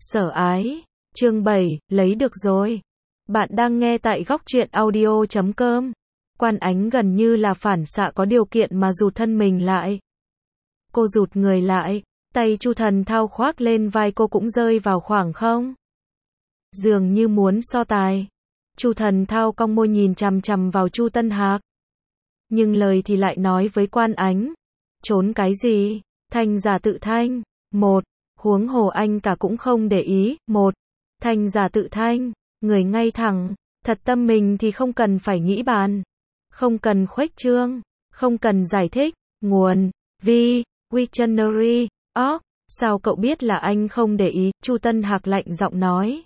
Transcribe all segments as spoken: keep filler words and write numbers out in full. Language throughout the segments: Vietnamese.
Sở ái, chương bảy, lấy được rồi. Bạn đang nghe tại góc truyện audio chấm com. Quan Ánh gần như là phản xạ có điều kiện mà rụt thân mình lại. Cô rụt người lại, tay Chu Thần Thao khoác lên vai cô cũng rơi vào khoảng không. Dường như muốn so tài. Chu Thần Thao cong môi nhìn chằm chằm vào Chu Tân Hạc. Nhưng lời thì lại nói với Quan Ánh. Trốn cái gì? Thanh giả tự thanh. Một. Huống hồ anh cả cũng không để ý. Một. Thanh giả tự thanh. Người ngay thẳng. Thật tâm mình thì không cần phải nghĩ bàn. Không cần khuếch trương. Không cần giải thích. Nguồn. Vi. Wiktionary. Ó. Sao cậu biết là anh không để ý? Chu Tân Hạc lạnh giọng nói.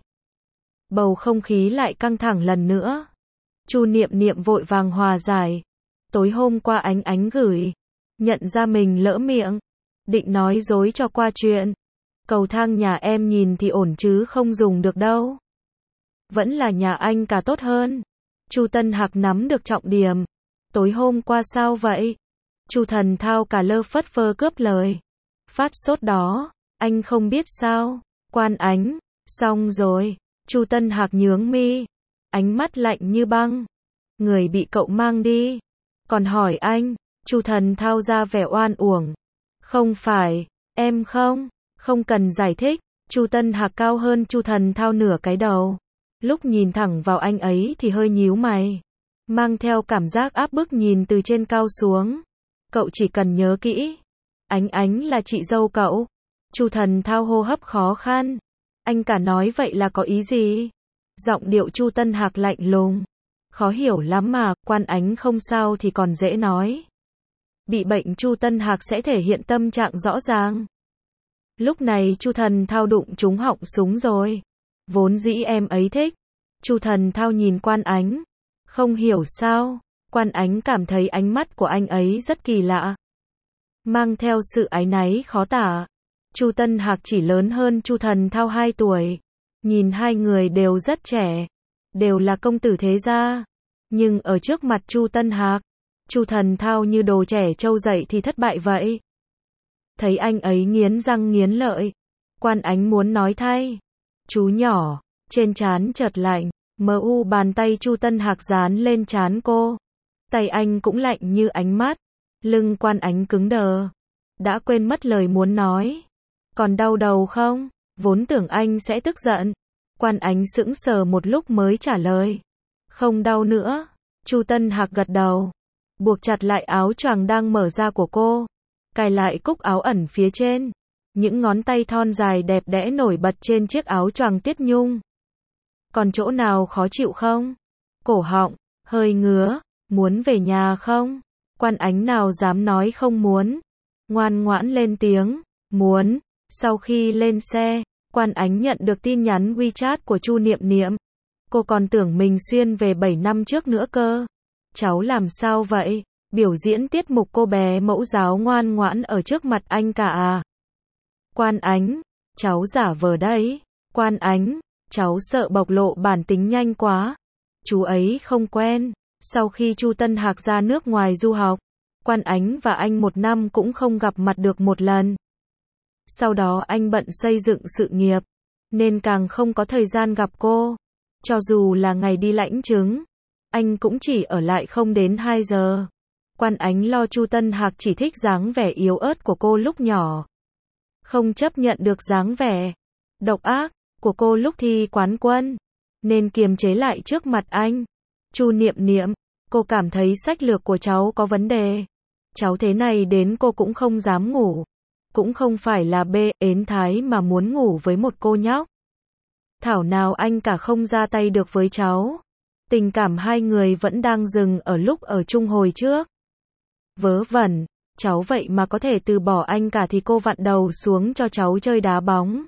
Bầu không khí lại căng thẳng lần nữa. Chu Niệm Niệm vội vàng hòa giải. Tối hôm qua Ánh Ánh gửi. Nhận ra mình lỡ miệng. Định nói dối cho qua chuyện. Cầu thang nhà em nhìn thì ổn chứ không dùng được đâu. Vẫn là nhà anh cả tốt hơn. Chu Tân Hạc nắm được trọng điểm. Tối hôm qua sao vậy? Chu Thần Thao cả lơ phất phơ cướp lời. Phát sốt đó, anh không biết sao? Quan Ánh, xong rồi. Chu Tân Hạc nhướng mi, ánh mắt lạnh như băng. Người bị cậu mang đi. Còn hỏi anh, Chu Thần Thao ra vẻ oan uổng. Không phải, em không, không cần giải thích. Chu Tân Hạc cao hơn Chu Thần Thao nửa cái đầu. Lúc nhìn thẳng vào anh ấy thì hơi nhíu mày. Mang theo cảm giác áp bức nhìn từ trên cao xuống. Cậu chỉ cần nhớ kỹ. Ánh Ánh là chị dâu cậu. Chu Thần Thao hô hấp khó khăn. Anh cả nói vậy là có ý gì? Giọng điệu Chu Tân Hạc lạnh lùng. Khó hiểu lắm mà, Quan Ánh không sao thì còn dễ nói. Bị bệnh Chu Tân Hạc sẽ thể hiện tâm trạng rõ ràng. Lúc này Chu Thần Thao đụng trúng họng súng rồi. Vốn dĩ em ấy thích. Chu Thần Thao nhìn Quan Ánh. Không hiểu sao, Quan Ánh cảm thấy ánh mắt của anh ấy rất kỳ lạ. Mang theo sự áy náy khó tả. Chu Tân Hạc chỉ lớn hơn Chu Thần Thao hai tuổi. Nhìn hai người đều rất trẻ. Đều là công tử thế gia. Nhưng ở trước mặt Chu Tân Hạc, Chu Thần Thao như đồ trẻ trâu dậy thì thất bại vậy. Thấy anh ấy nghiến răng nghiến lợi. Quan Ánh muốn nói thay. Chú nhỏ, trên trán chợt lạnh. Mờ u bàn tay Chu Tân Hạc dán lên trán cô. Tay anh cũng lạnh như ánh mắt. Lưng Quan Ánh cứng đờ. Đã quên mất lời muốn nói. Còn đau đầu không? Vốn tưởng anh sẽ tức giận. Quan Ánh sững sờ một lúc mới trả lời. Không đau nữa. Chu Tân Hạc gật đầu. Buộc chặt lại áo choàng đang mở ra của cô. Cài lại cúc áo ẩn phía trên. Những ngón tay thon dài đẹp đẽ nổi bật trên chiếc áo choàng tiết nhung. Còn chỗ nào khó chịu không? Cổ họng, hơi ngứa. Muốn về nhà không? Quan Ánh nào dám nói không muốn. Ngoan ngoãn lên tiếng. Muốn. Sau khi lên xe, Quan Ánh nhận được tin nhắn WeChat của Chu Niệm Niệm. Cô còn tưởng mình xuyên về bảy năm trước nữa cơ. Cháu làm sao vậy? Biểu diễn tiết mục cô bé mẫu giáo ngoan ngoãn ở trước mặt anh cả à? Quan Ánh, cháu giả vờ đấy. Quan Ánh, cháu sợ bộc lộ bản tính nhanh quá. Chú ấy không quen. Sau khi Chu Tân Hạc ra nước ngoài du học, Quan Ánh và anh một năm cũng không gặp mặt được một lần. Sau đó anh bận xây dựng sự nghiệp, nên càng không có thời gian gặp cô. Cho dù là ngày đi lãnh chứng, anh cũng chỉ ở lại không đến hai giờ. Quan Ánh lo Chu Tân Hạc chỉ thích dáng vẻ yếu ớt của cô lúc nhỏ. Không chấp nhận được dáng vẻ độc ác của cô lúc thi quán quân, nên kiềm chế lại trước mặt anh. Chu Niệm Niệm, cô cảm thấy sách lược của cháu có vấn đề. Cháu thế này đến cô cũng không dám ngủ. Cũng không phải là bê ến thái mà muốn ngủ với một cô nhóc. Thảo nào anh cả không ra tay được với cháu. Tình cảm hai người vẫn đang dừng ở lúc ở chung hồi trước. Vớ vẩn, cháu vậy mà có thể từ bỏ anh cả thì cô vặn đầu xuống cho cháu chơi đá bóng.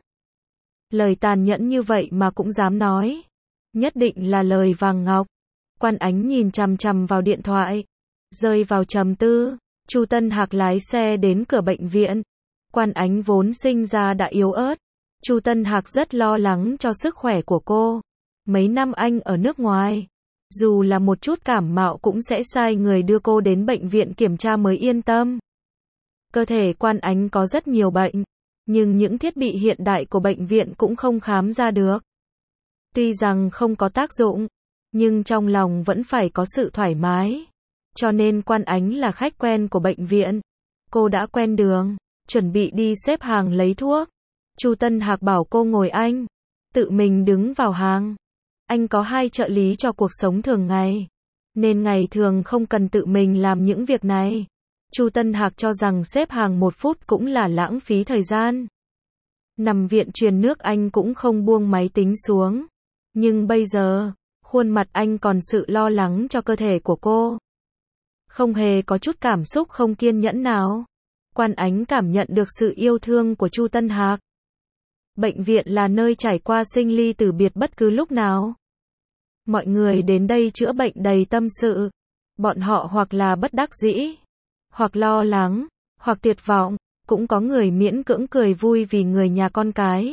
Lời tàn nhẫn như vậy mà cũng dám nói. Nhất định là lời vàng ngọc. Quan Ánh nhìn chằm chằm vào điện thoại. Rơi vào trầm tư. Chu Tân Hạc lái xe đến cửa bệnh viện. Quan Ánh vốn sinh ra đã yếu ớt. Chu Tân Hạc rất lo lắng cho sức khỏe của cô. Mấy năm anh ở nước ngoài, dù là một chút cảm mạo cũng sẽ sai người đưa cô đến bệnh viện kiểm tra mới yên tâm. Cơ thể Quan Ánh có rất nhiều bệnh, nhưng những thiết bị hiện đại của bệnh viện cũng không khám ra được. Tuy rằng không có tác dụng, nhưng trong lòng vẫn phải có sự thoải mái. Cho nên Quan Ánh là khách quen của bệnh viện. Cô đã quen đường, chuẩn bị đi xếp hàng lấy thuốc. Chu Tân Hạc bảo cô ngồi anh, tự mình đứng vào hàng. Anh có hai trợ lý cho cuộc sống thường ngày, nên ngày thường không cần tự mình làm những việc này. Chu Tân Hạc cho rằng xếp hàng một phút cũng là lãng phí thời gian. Nằm viện truyền nước anh cũng không buông máy tính xuống. Nhưng bây giờ, khuôn mặt anh còn sự lo lắng cho cơ thể của cô. Không hề có chút cảm xúc không kiên nhẫn nào. Quan Ánh cảm nhận được sự yêu thương của Chu Tân Hạc. Bệnh viện là nơi trải qua sinh ly tử biệt bất cứ lúc nào. Mọi người đến đây chữa bệnh đầy tâm sự. Bọn họ hoặc là bất đắc dĩ, hoặc lo lắng, hoặc tuyệt vọng, cũng có người miễn cưỡng cười vui vì người nhà con cái.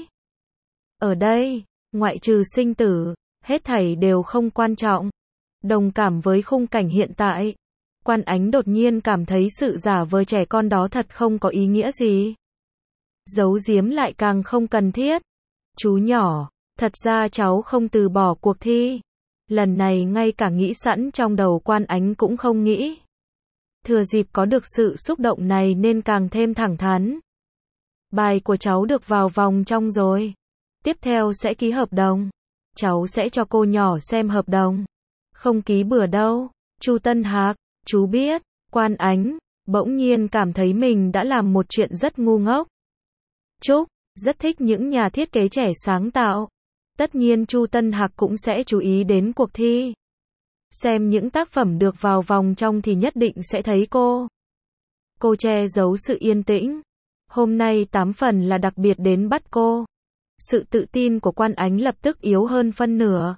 Ở đây, ngoại trừ sinh tử, hết thảy đều không quan trọng. Đồng cảm với khung cảnh hiện tại, Quan Ánh đột nhiên cảm thấy sự giả vờ trẻ con đó thật không có ý nghĩa gì. Giấu giếm lại càng không cần thiết. Chú nhỏ, thật ra cháu không từ bỏ cuộc thi. Lần này ngay cả nghĩ sẵn trong đầu Quan Ánh cũng không nghĩ. Thừa dịp có được sự xúc động này nên càng thêm thẳng thắn. Bài của cháu được vào vòng trong rồi. Tiếp theo sẽ ký hợp đồng. Cháu sẽ cho cô nhỏ xem hợp đồng. Không ký bừa đâu. Chu Tân Hạc, chú biết. Quan Ánh bỗng nhiên cảm thấy mình đã làm một chuyện rất ngu ngốc. Trúc rất thích những nhà thiết kế trẻ sáng tạo. Tất nhiên Chu Tân Hạc cũng sẽ chú ý đến cuộc thi. Xem những tác phẩm được vào vòng trong thì nhất định sẽ thấy cô. Cô che giấu sự yên tĩnh. Hôm nay tám phần là đặc biệt đến bắt cô. Sự tự tin của Quan Ánh lập tức yếu hơn phân nửa.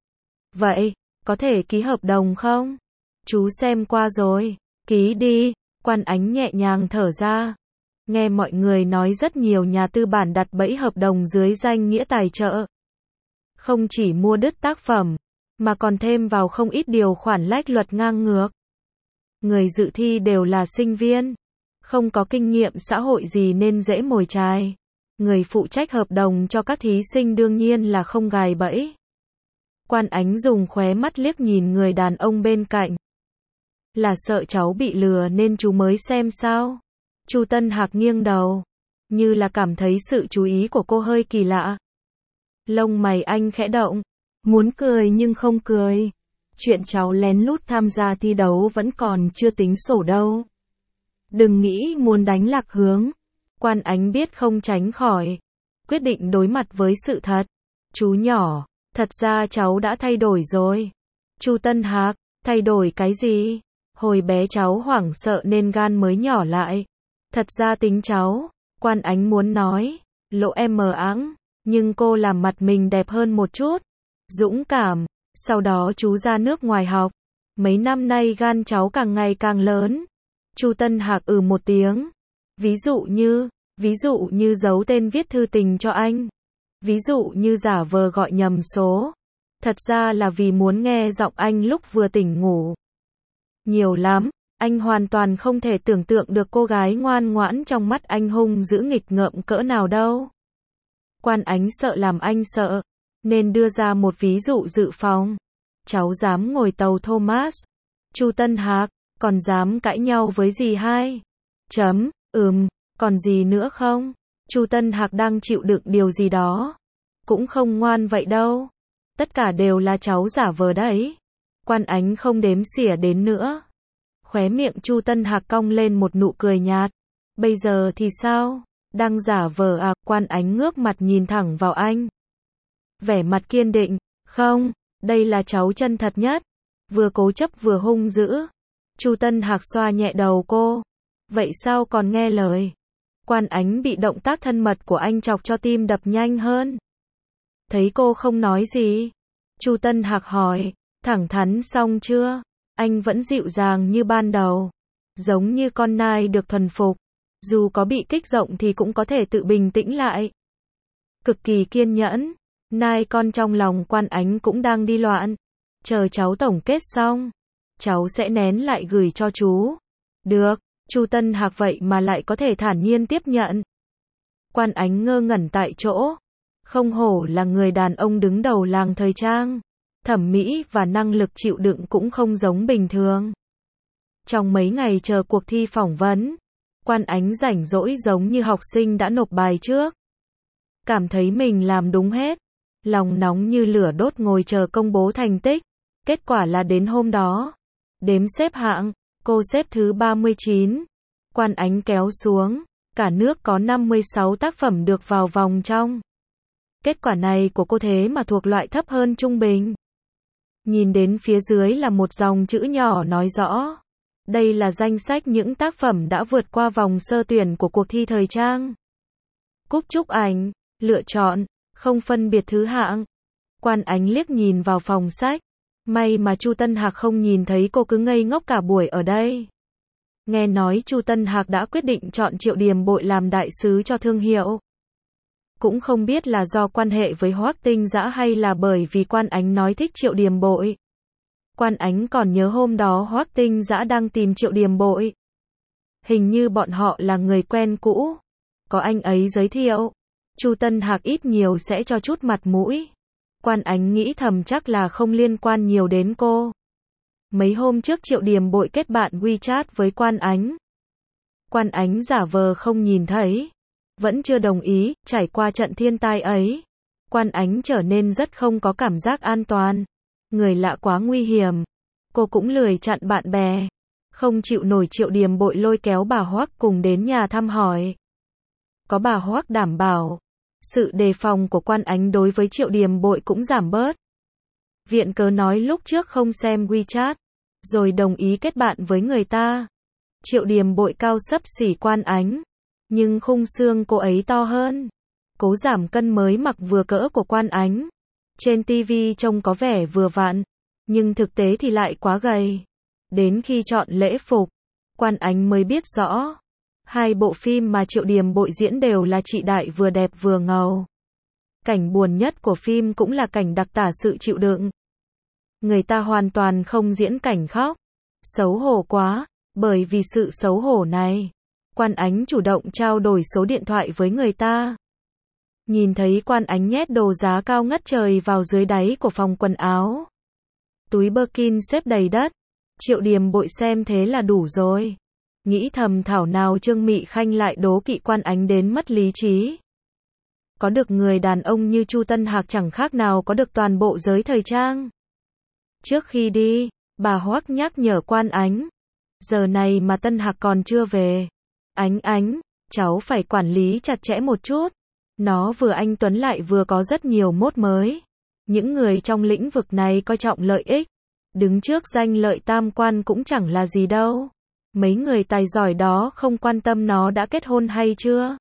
Vậy, có thể ký hợp đồng không? Chú xem qua rồi. Ký đi. Quan Ánh nhẹ nhàng thở ra. Nghe mọi người nói rất nhiều nhà tư bản đặt bẫy hợp đồng dưới danh nghĩa tài trợ. Không chỉ mua đứt tác phẩm, mà còn thêm vào không ít điều khoản lách luật ngang ngược. Người dự thi đều là sinh viên, không có kinh nghiệm xã hội gì nên dễ mồi chài. Người phụ trách hợp đồng cho các thí sinh đương nhiên là không gài bẫy. Quan Ánh dùng khóe mắt liếc nhìn người đàn ông bên cạnh. Là sợ cháu bị lừa nên chú mới xem sao? Chu Tân Hạc nghiêng đầu, như là cảm thấy sự chú ý của cô hơi kỳ lạ. Lông mày anh khẽ động, muốn cười nhưng không cười. Chuyện cháu lén lút tham gia thi đấu vẫn còn chưa tính sổ đâu. Đừng nghĩ muốn đánh lạc hướng. Quan Ánh biết không tránh khỏi, quyết định đối mặt với sự thật. Chú nhỏ, thật ra cháu đã thay đổi rồi. Chu Tân Hạc, thay đổi cái gì? Hồi bé cháu hoảng sợ nên gan mới nhỏ lại. Thật ra tính cháu, Quan Ánh muốn nói, lộ em mờ áng, nhưng cô làm mặt mình đẹp hơn một chút. Dũng cảm, sau đó chú ra nước ngoài học. Mấy năm nay gan cháu càng ngày càng lớn. Chu Tân Hạc ừ một tiếng. Ví dụ như, ví dụ như giấu tên viết thư tình cho anh. Ví dụ như giả vờ gọi nhầm số. Thật ra là vì muốn nghe giọng anh lúc vừa tỉnh ngủ. Nhiều lắm, anh hoàn toàn không thể tưởng tượng được cô gái ngoan ngoãn trong mắt anh hung dữ nghịch ngợm cỡ nào đâu. Quan Ánh sợ làm anh sợ, nên đưa ra một ví dụ dự phòng. Cháu dám ngồi tàu Thomas. Chu Tân Hạc, còn dám cãi nhau với dì hai? Chấm, ừm, còn gì nữa không? Chu Tân Hạc đang chịu đựng điều gì đó. Cũng không ngoan vậy đâu. Tất cả đều là cháu giả vờ đấy. Quan Ánh không đếm xỉa đến nữa. Khóe miệng Chu Tân Hạc cong lên một nụ cười nhạt. Bây giờ thì sao? Đang giả vờ à? Quan Ánh ngước mặt nhìn thẳng vào anh. Vẻ mặt kiên định. Không, đây là cháu chân thật nhất. Vừa cố chấp vừa hung dữ. Chu Tân Hạc xoa nhẹ đầu cô. Vậy sao còn nghe lời? Quan Ánh bị động tác thân mật của anh chọc cho tim đập nhanh hơn. Thấy cô không nói gì, Chu Tân Hạc hỏi, thẳng thắn xong chưa? Anh vẫn dịu dàng như ban đầu, giống như con nai được thuần phục, dù có bị kích động thì cũng có thể tự bình tĩnh lại. Cực kỳ kiên nhẫn, nai con trong lòng Quan Ánh cũng đang đi loạn. Chờ cháu tổng kết xong, cháu sẽ nén lại gửi cho chú. Được, Chu Tân Hạc vậy mà lại có thể thản nhiên tiếp nhận. Quan Ánh ngơ ngẩn tại chỗ. Không hổ là người đàn ông đứng đầu làng thời trang. Thẩm mỹ và năng lực chịu đựng cũng không giống bình thường. Trong mấy ngày chờ cuộc thi phỏng vấn, Quan Ánh rảnh rỗi giống như học sinh đã nộp bài trước. Cảm thấy mình làm đúng hết. Lòng nóng như lửa đốt ngồi chờ công bố thành tích. Kết quả là đến hôm đó. Đếm xếp hạng, cô xếp thứ ba mươi chín. Quan Ánh kéo xuống. Cả nước có năm mươi sáu tác phẩm được vào vòng trong. Kết quả này của cô thế mà thuộc loại thấp hơn trung bình. Nhìn đến phía dưới là một dòng chữ nhỏ nói rõ. Đây là danh sách những tác phẩm đã vượt qua vòng sơ tuyển của cuộc thi thời trang. Cúp chúc ảnh, lựa chọn, không phân biệt thứ hạng. Quan Ánh liếc nhìn vào phòng sách. May mà Chu Tân Hạc không nhìn thấy cô cứ ngây ngốc cả buổi ở đây. Nghe nói Chu Tân Hạc đã quyết định chọn Triệu Điềm Bội làm đại sứ cho thương hiệu. Cũng không biết là do quan hệ với Hoắc Tinh Dã hay là bởi vì Quan Ánh nói thích Triệu Điềm Bội. Quan Ánh còn nhớ hôm đó Hoắc Tinh Dã đang tìm Triệu Điềm Bội. Hình như bọn họ là người quen cũ. Có anh ấy giới thiệu. Chu Tân Hạc ít nhiều sẽ cho chút mặt mũi. Quan Ánh nghĩ thầm chắc là không liên quan nhiều đến cô. Mấy hôm trước Triệu Điềm Bội kết bạn WeChat với Quan Ánh. Quan Ánh giả vờ không nhìn thấy. Vẫn chưa đồng ý, trải qua trận thiên tai ấy. Quan Ánh trở nên rất không có cảm giác an toàn. Người lạ quá nguy hiểm. Cô cũng lười chặn bạn bè. Không chịu nổi Triệu Điềm Bội lôi kéo bà Hoắc cùng đến nhà thăm hỏi. Có bà Hoắc đảm bảo. Sự đề phòng của Quan Ánh đối với Triệu Điềm Bội cũng giảm bớt. Viện cớ nói lúc trước không xem WeChat. Rồi đồng ý kết bạn với người ta. Triệu Điềm Bội cao xấp xỉ Quan Ánh. Nhưng khung xương cô ấy to hơn. Cố giảm cân mới mặc vừa cỡ của Quan Ánh. Trên ti vi trông có vẻ vừa vặn. Nhưng thực tế thì lại quá gầy. Đến khi chọn lễ phục, Quan Ánh mới biết rõ. Hai bộ phim mà Triệu Điềm Bội diễn đều là chị đại vừa đẹp vừa ngầu. Cảnh buồn nhất của phim cũng là cảnh đặc tả sự chịu đựng. Người ta hoàn toàn không diễn cảnh khóc. Xấu hổ quá. Bởi vì sự xấu hổ này, Quan Ánh chủ động trao đổi số điện thoại với người ta. Nhìn thấy Quan Ánh nhét đồ giá cao ngất trời vào dưới đáy của phòng quần áo. Túi Birkin xếp đầy đất. Triệu Điềm Bội xem thế là đủ rồi. Nghĩ thầm thảo nào Trương Mị Khanh lại đố kỵ Quan Ánh đến mất lý trí. Có được người đàn ông như Chu Tân Hạc chẳng khác nào có được toàn bộ giới thời trang. Trước khi đi, bà Hoắc nhắc nhở Quan Ánh. Giờ này mà Tân Hạc còn chưa về. Ánh Ánh, cháu phải quản lý chặt chẽ một chút. Nó vừa anh tuấn lại vừa có rất nhiều mốt mới. Những người trong lĩnh vực này coi trọng lợi ích. Đứng trước danh lợi tam quan cũng chẳng là gì đâu. Mấy người tài giỏi đó không quan tâm nó đã kết hôn hay chưa.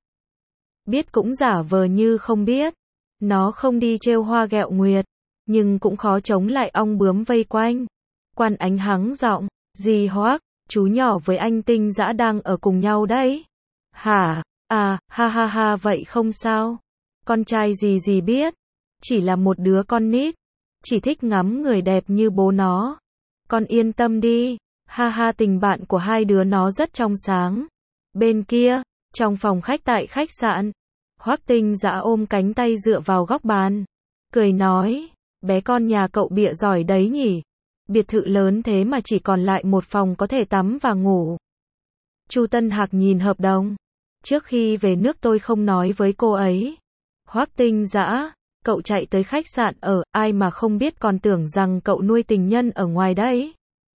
Biết cũng giả vờ như không biết. Nó không đi trêu hoa ghẹo nguyệt. Nhưng cũng khó chống lại ong bướm vây quanh. Quan Ánh hắng giọng. Dì Hoắc, chú nhỏ với anh Tinh Dã đang ở cùng nhau đấy. Hả? À, ha ha ha vậy không sao. Con trai gì gì biết. Chỉ là một đứa con nít. Chỉ thích ngắm người đẹp như bố nó. Con yên tâm đi. Ha ha tình bạn của hai đứa nó rất trong sáng. Bên kia, trong phòng khách tại khách sạn, Hoắc Tinh Dã ôm cánh tay dựa vào góc bàn. Cười nói, bé con nhà cậu bịa giỏi đấy nhỉ. Biệt thự lớn thế mà chỉ còn lại một phòng có thể tắm và ngủ. Chu Tân Hạc nhìn hợp đồng. Trước khi về nước tôi không nói với cô ấy. Hoắc Tinh Dã, cậu chạy tới khách sạn ở, ai mà không biết còn tưởng rằng cậu nuôi tình nhân ở ngoài đấy.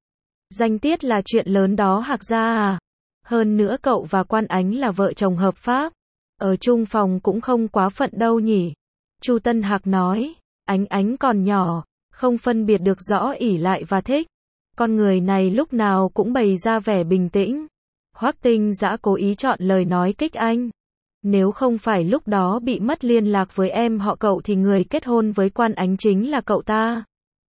Danh tiết là chuyện lớn đó Hạc gia à. Hơn nữa cậu và Quan Ánh là vợ chồng hợp pháp. Ở chung phòng cũng không quá phận đâu nhỉ. Chu Tân Hạc nói, Ánh Ánh còn nhỏ, không phân biệt được rõ ỷ lại và thích. Con người này lúc nào cũng bày ra vẻ bình tĩnh. Hoắc Tinh Dã cố ý chọn lời nói kích anh. Nếu không phải lúc đó bị mất liên lạc với em họ cậu thì người kết hôn với Quan Ánh chính là cậu ta.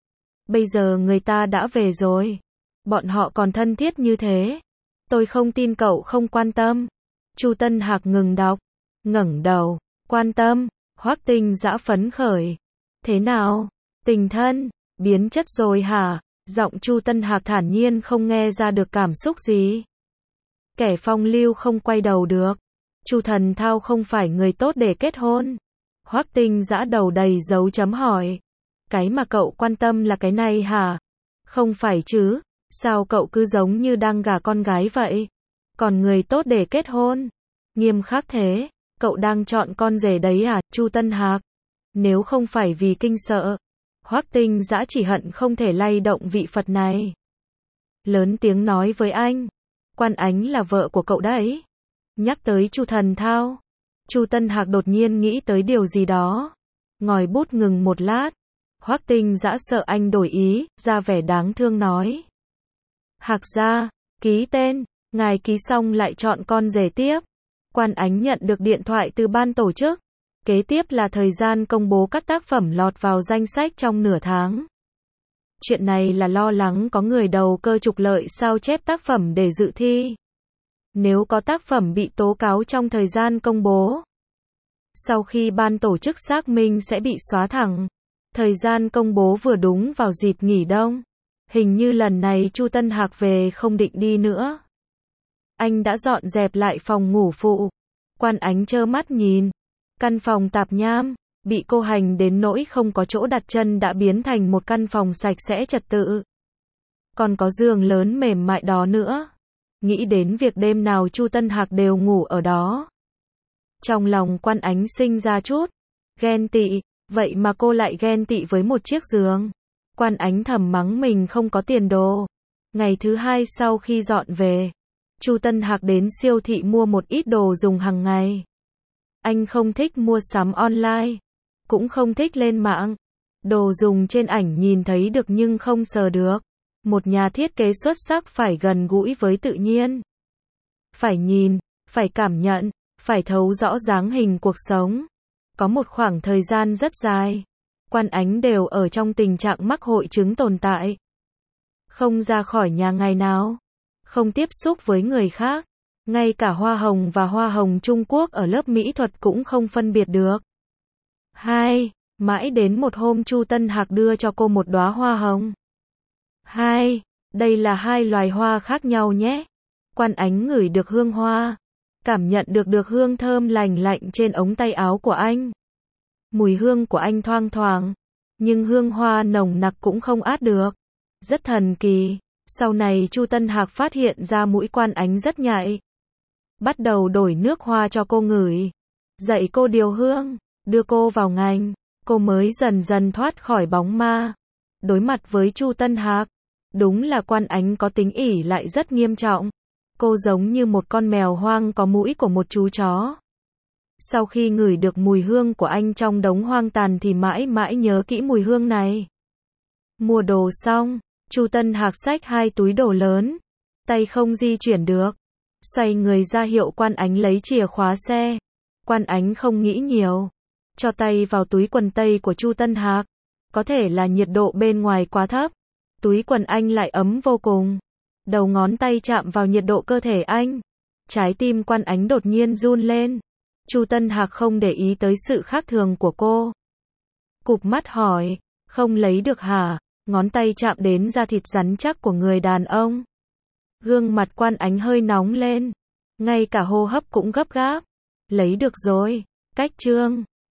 Bây giờ người ta đã về rồi. Bọn họ còn thân thiết như thế. Tôi không tin cậu không quan tâm. Chu Tân Hạc ngừng đọc. Ngẩng đầu. Quan tâm. Hoắc Tinh Dã phấn khởi. Thế nào? Tình thân. Biến chất rồi hả? Giọng Chu Tân Hạc thản nhiên không nghe ra được cảm xúc gì. Kẻ phong lưu không quay đầu được. Chu Thần Thao không phải người tốt để kết hôn. Hoắc Tinh Dã đầu đầy dấu chấm hỏi. Cái mà cậu quan tâm là cái này hả? Không phải chứ, sao cậu cứ giống như đang gả con gái vậy? Còn người tốt để kết hôn? Nghiêm khắc thế, cậu đang chọn con rể đấy à, Chu Tân Hạc? Nếu không phải vì kinh sợ, Hoắc Tinh Dã chỉ hận không thể lay động vị Phật này. Lớn tiếng nói với anh, Quan Ánh là vợ của cậu đấy. Nhắc tới Chu Thần Thao, Chu Tân Hạc đột nhiên nghĩ tới điều gì đó. Ngòi bút ngừng một lát, Hoắc Tinh Dã sợ anh đổi ý, ra vẻ đáng thương nói. Hạc gia, ký tên, ngài ký xong lại chọn con rể tiếp. Quan Ánh nhận được điện thoại từ ban tổ chức. Kế tiếp là thời gian công bố các tác phẩm lọt vào danh sách trong nửa tháng. Chuyện này là lo lắng có người đầu cơ trục lợi sao chép tác phẩm để dự thi. Nếu có tác phẩm bị tố cáo trong thời gian công bố, sau khi ban tổ chức xác minh sẽ bị xóa thẳng. Thời gian công bố vừa đúng vào dịp nghỉ đông. Hình như lần này Chu Tân Hạc về không định đi nữa. Anh đã dọn dẹp lại phòng ngủ phụ. Quan Ánh trơ mắt nhìn. Căn phòng tạp nham, bị cô hành đến nỗi không có chỗ đặt chân đã biến thành một căn phòng sạch sẽ trật tự. Còn có giường lớn mềm mại đó nữa. Nghĩ đến việc đêm nào Chu Tân Hạc đều ngủ ở đó. Trong lòng Quan Ánh sinh ra chút ghen tị, vậy mà cô lại ghen tị với một chiếc giường. Quan Ánh thầm mắng mình không có tiền đồ. Ngày thứ hai sau khi dọn về, Chu Tân Hạc đến siêu thị mua một ít đồ dùng hàng ngày. Anh không thích mua sắm online, cũng không thích lên mạng. Đồ dùng trên ảnh nhìn thấy được nhưng không sờ được. Một nhà thiết kế xuất sắc phải gần gũi với tự nhiên. Phải nhìn, phải cảm nhận, phải thấu rõ dáng hình cuộc sống. Có một khoảng thời gian rất dài, Quan Ánh đều ở trong tình trạng mắc hội chứng tồn tại. Không ra khỏi nhà ngày nào, không tiếp xúc với người khác. Ngay cả hoa hồng và hoa hồng Trung Quốc ở lớp mỹ thuật cũng không phân biệt được. Hai, mãi đến một hôm Chu Tân Hạc đưa cho cô một đóa hoa hồng. Hai, đây là hai loài hoa khác nhau nhé. Quan Ánh ngửi được hương hoa, cảm nhận được được hương thơm lành lạnh trên ống tay áo của anh. Mùi hương của anh thoang thoảng, nhưng hương hoa nồng nặc cũng không át được. Rất thần kỳ. Sau này Chu Tân Hạc phát hiện ra mũi Quan Ánh rất nhạy. Bắt đầu đổi nước hoa cho cô ngửi, dạy cô điều hương, đưa cô vào ngành, cô mới dần dần thoát khỏi bóng ma. Đối mặt với Chu Tân Hạc, đúng là Quan Ánh có tính ỷ lại rất nghiêm trọng. Cô giống như một con mèo hoang có mũi của một chú chó. Sau khi ngửi được mùi hương của anh trong đống hoang tàn thì mãi mãi nhớ kỹ mùi hương này. Mua đồ xong, Chu Tân Hạc xách hai túi đồ lớn, tay không di chuyển được. Xoay người ra hiệu Quan Ánh lấy chìa khóa xe. Quan Ánh không nghĩ nhiều, cho tay vào túi quần tây của Chu Tân Hạc. Có thể là nhiệt độ bên ngoài quá thấp, túi quần anh lại ấm vô cùng. Đầu ngón tay chạm vào nhiệt độ cơ thể anh. Trái tim Quan Ánh đột nhiên run lên. Chu Tân Hạc không để ý tới sự khác thường của cô. Cụp mắt hỏi, không lấy được hả? Ngón tay chạm đến da thịt rắn chắc của người đàn ông. Gương mặt Quan Ánh hơi nóng lên, ngay cả hô hấp cũng gấp gáp. Lấy được rồi, cách chương.